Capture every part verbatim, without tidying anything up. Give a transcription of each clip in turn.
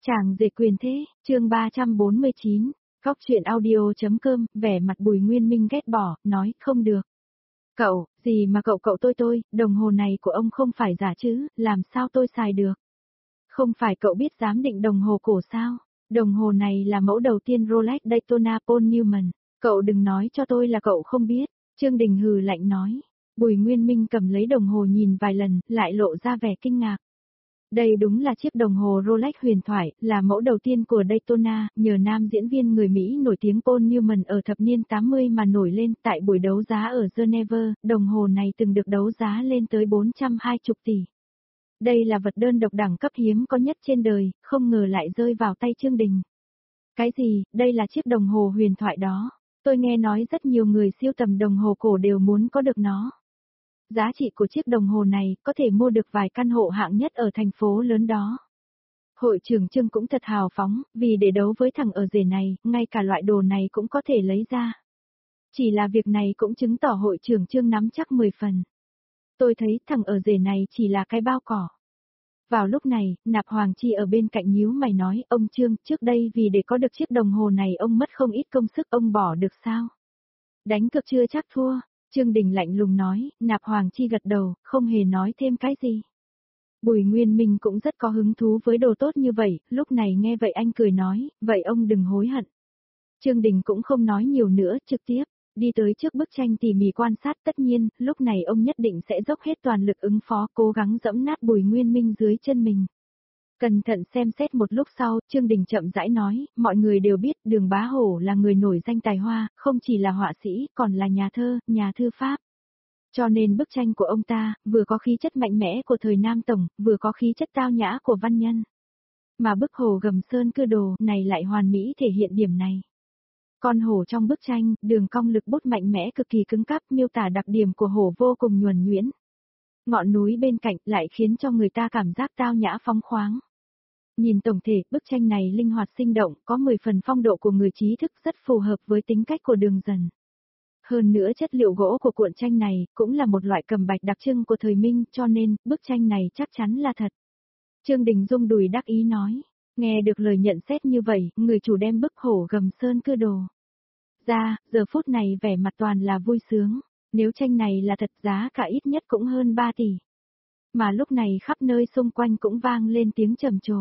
Chàng rể quyền thế, chương ba trăm bốn mươi chín, Góc truyện audio.com, vẻ mặt Bùi Nguyên Minh ghét bỏ, nói, không được. Cậu, gì mà cậu cậu tôi tôi, đồng hồ này của ông không phải giả chứ, làm sao tôi xài được? Không phải cậu biết giám định đồng hồ cổ sao? Đồng hồ này là mẫu đầu tiên Rolex Daytona Paul Newman, cậu đừng nói cho tôi là cậu không biết, Trương Đình hừ lạnh nói. Bùi Nguyên Minh cầm lấy đồng hồ nhìn vài lần, lại lộ ra vẻ kinh ngạc. Đây đúng là chiếc đồng hồ Rolex huyền thoại, là mẫu đầu tiên của Daytona, nhờ nam diễn viên người Mỹ nổi tiếng Paul Newman ở thập niên tám mươi mà nổi lên tại buổi đấu giá ở Geneva, đồng hồ này từng được đấu giá lên tới bốn trăm hai mươi tỷ. Đây là vật đơn độc đẳng cấp hiếm có nhất trên đời, không ngờ lại rơi vào tay Trương Đình. Cái gì, đây là chiếc đồng hồ huyền thoại đó, tôi nghe nói rất nhiều người siêu tầm đồng hồ cổ đều muốn có được nó. Giá trị của chiếc đồng hồ này có thể mua được vài căn hộ hạng nhất ở thành phố lớn đó. Hội trưởng Trương cũng thật hào phóng, vì để đấu với thằng ở rể này, ngay cả loại đồ này cũng có thể lấy ra. Chỉ là việc này cũng chứng tỏ hội trưởng Trương nắm chắc mười phần. Tôi thấy thằng ở rể này chỉ là cái bao cỏ. Vào lúc này, Nạp Hoàng Chi ở bên cạnh nhíu mày nói, ông Trương, trước đây vì để có được chiếc đồng hồ này ông mất không ít công sức, ông bỏ được sao? Đánh cược chưa chắc thua. Trương Đình lạnh lùng nói, Nạp Hoàng Chi gật đầu, không hề nói thêm cái gì. Bùi Nguyên Minh cũng rất có hứng thú với đồ tốt như vậy, lúc này nghe vậy anh cười nói, vậy ông đừng hối hận. Trương Đình cũng không nói nhiều nữa, trực tiếp, đi tới trước bức tranh tỉ mỉ quan sát, tất nhiên, lúc này ông nhất định sẽ dốc hết toàn lực ứng phó, cố gắng dẫm nát Bùi Nguyên Minh dưới chân mình. Cẩn thận xem xét một lúc sau, Trương Đình chậm rãi nói, mọi người đều biết Đường Bá Hổ là người nổi danh tài hoa, không chỉ là họa sĩ, còn là nhà thơ, nhà thư pháp. Cho nên bức tranh của ông ta, vừa có khí chất mạnh mẽ của thời Nam Tổng, vừa có khí chất tao nhã của văn nhân. Mà bức hổ Gầm Sơn Cưa Đồ này lại hoàn mỹ thể hiện điểm này. Con hổ trong bức tranh, đường cong lực bút mạnh mẽ cực kỳ cứng cáp, miêu tả đặc điểm của hổ vô cùng nhuần nhuyễn. Ngọn núi bên cạnh lại khiến cho người ta cảm giác tao nhã phóng khoáng. Nhìn tổng thể, bức tranh này linh hoạt sinh động, có mười phần phong độ của người trí thức, rất phù hợp với tính cách của Đường Dần. Hơn nữa chất liệu gỗ của cuộn tranh này cũng là một loại cầm bạch đặc trưng của thời Minh, cho nên bức tranh này chắc chắn là thật. Trương Đình rung đùi đắc ý nói, nghe được lời nhận xét như vậy, người chủ đem bức hổ Gầm Sơn Cưa Đồ ra, giờ phút này vẻ mặt toàn là vui sướng, nếu tranh này là thật giá cả ít nhất cũng hơn ba tỷ. Mà lúc này khắp nơi xung quanh cũng vang lên tiếng trầm trồ.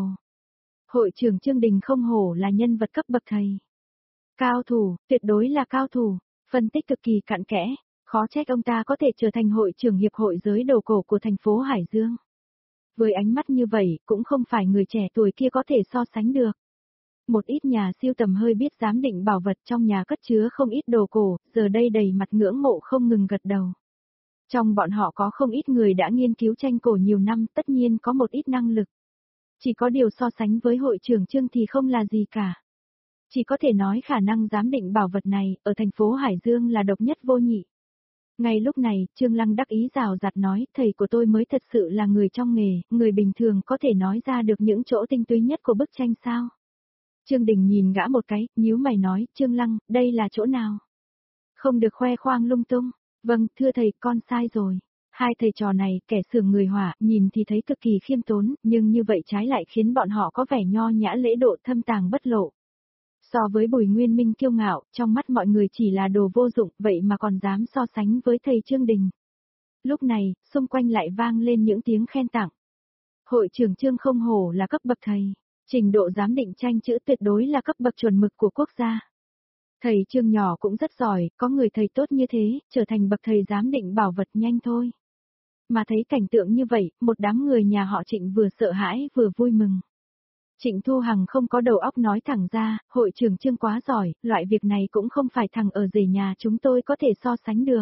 Hội trưởng Trương Đình không hổ là nhân vật cấp bậc thầy. Cao thủ, tuyệt đối là cao thủ, phân tích cực kỳ cặn kẽ, khó trách ông ta có thể trở thành hội trưởng hiệp hội giới đồ cổ của thành phố Hải Dương. Với ánh mắt như vậy, cũng không phải người trẻ tuổi kia có thể so sánh được. Một ít nhà siêu tầm hơi biết giám định bảo vật trong nhà cất chứa không ít đồ cổ, giờ đây đầy mặt ngưỡng mộ không ngừng gật đầu. Trong bọn họ có không ít người đã nghiên cứu tranh cổ nhiều năm, tất nhiên có một ít năng lực. Chỉ có điều so sánh với hội trưởng Trương thì không là gì cả. Chỉ có thể nói khả năng giám định bảo vật này, ở thành phố Hải Dương là độc nhất vô nhị. Ngay lúc này, Trương Lăng đắc ý rào rạt nói, thầy của tôi mới thật sự là người trong nghề, người bình thường có thể nói ra được những chỗ tinh túy nhất của bức tranh sao? Trương Đình nhìn gã một cái, nhíu mày nói, Trương Lăng, đây là chỗ nào? Không được khoe khoang lung tung. Vâng, thưa thầy, con sai rồi. Hai thầy trò này, kẻ sưởng người hỏa, nhìn thì thấy cực kỳ khiêm tốn, nhưng như vậy trái lại khiến bọn họ có vẻ nho nhã lễ độ thâm tàng bất lộ. So với Bùi Nguyên Minh kiêu ngạo, trong mắt mọi người chỉ là đồ vô dụng, vậy mà còn dám so sánh với thầy Trương Đình. Lúc này, xung quanh lại vang lên những tiếng khen tặng. Hội trưởng Trương không hổ là cấp bậc thầy, trình độ giám định tranh chữ tuyệt đối là cấp bậc chuẩn mực của quốc gia. Thầy Trương nhỏ cũng rất giỏi, có người thầy tốt như thế, trở thành bậc thầy giám định bảo vật nhanh thôi. Mà thấy cảnh tượng như vậy, một đám người nhà họ Trịnh vừa sợ hãi vừa vui mừng. Trịnh Thu Hằng không có đầu óc nói thẳng ra, hội trưởng Trương quá giỏi, loại việc này cũng không phải thằng ở rể nhà chúng tôi có thể so sánh được.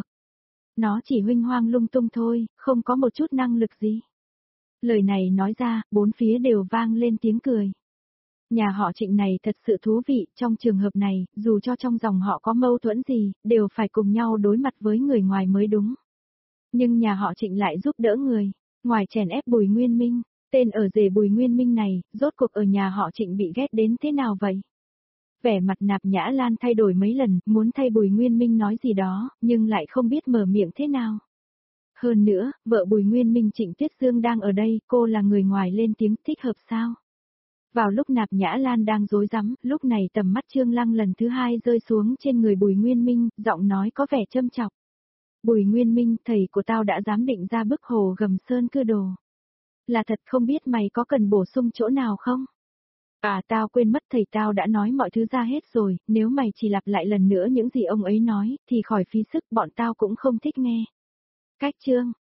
Nó chỉ huênh hoang lung tung thôi, không có một chút năng lực gì. Lời này nói ra, bốn phía đều vang lên tiếng cười. Nhà họ Trịnh này thật sự thú vị, trong trường hợp này, dù cho trong dòng họ có mâu thuẫn gì, đều phải cùng nhau đối mặt với người ngoài mới đúng. Nhưng nhà họ Trịnh lại giúp đỡ người, ngoài chèn ép Bùi Nguyên Minh, tên ở rể Bùi Nguyên Minh này, rốt cuộc ở nhà họ Trịnh bị ghét đến thế nào vậy? Vẻ mặt Nạp Nhã Lan thay đổi mấy lần, muốn thay Bùi Nguyên Minh nói gì đó, nhưng lại không biết mở miệng thế nào. Hơn nữa, vợ Bùi Nguyên Minh Trịnh Tuyết Dương đang ở đây, cô là người ngoài lên tiếng thích hợp sao? Vào lúc Nạp Nhã Lan đang rối rắm, lúc này tầm mắt Trương Lăng lần thứ hai rơi xuống trên người Bùi Nguyên Minh, giọng nói có vẻ châm chọc. Bùi Nguyên Minh, thầy của tao đã giám định ra bức hồ Gầm Sơn Cưa Đồ. Là thật, không biết mày có cần bổ sung chỗ nào không? À, tao quên mất, thầy tao đã nói mọi thứ ra hết rồi, nếu mày chỉ lặp lại lần nữa những gì ông ấy nói, thì khỏi phí sức, bọn tao cũng không thích nghe. Cách chương